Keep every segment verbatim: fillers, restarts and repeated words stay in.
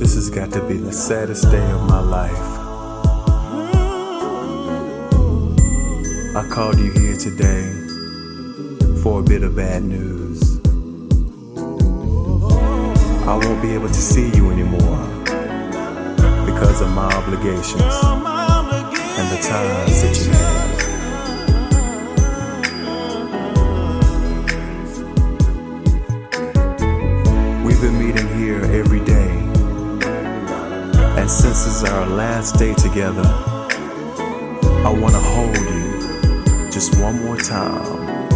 This has got to be the saddest day of my life. I called you here today for a bit of bad news. I won't be able to see you anymore because of my obligations and the ties that you have. We've been meeting here every day, and since this is our last day together, I want to hold you just one more time.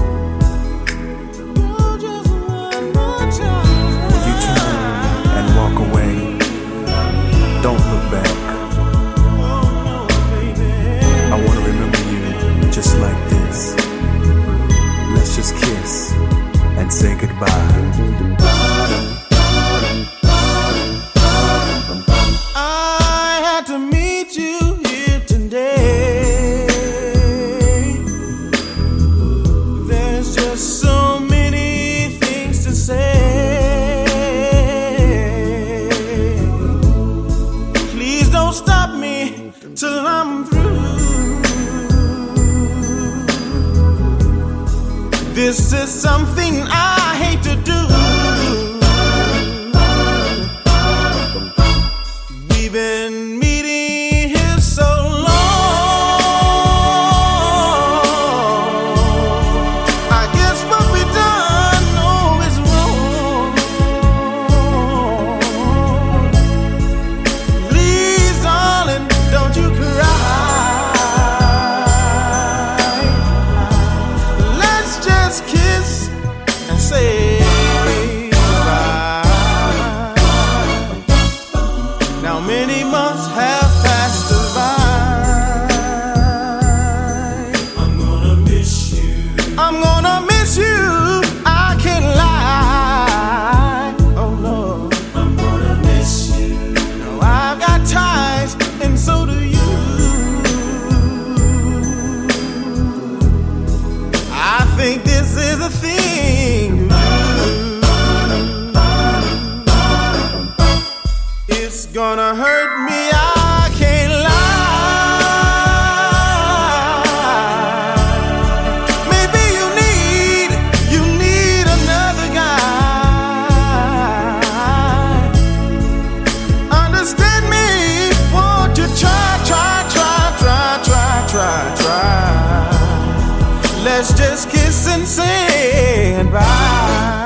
When you turn and walk away, don't look back. I want to remember you just like this. Let's just kiss and say goodbye. I had to meet you here today. There's just so many things to say. Please don't stop me till I'm through. This is something I hate to do. We've been meeting here so long. I guess what we done, no, is wrong. Please, darling, don't you cry. Let's just kiss and say goodbye. Now many months have passed us by. I'm gonna miss you. I'm gonna miss you. I can't lie. Oh no. I'm gonna miss you. No, I've got ties, and so do you. I think this is a thing to do. It's gonna hurt me, I can't lie. Maybe you need, you need another guy. Understand me, won't you try, try, try, try, try, try, try. Let's just kiss and say goodbye.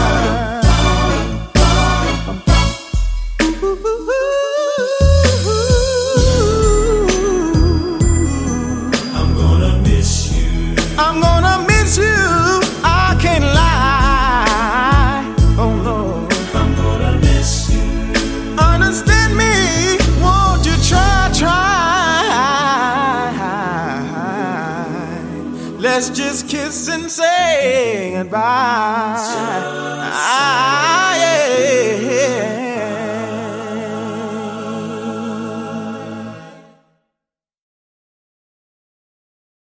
I'm gonna miss you. I'm gonna miss you. I can't lie. Oh no. I'm gonna miss you. Understand me, won't you try, try. Let's just kiss and say goodbye.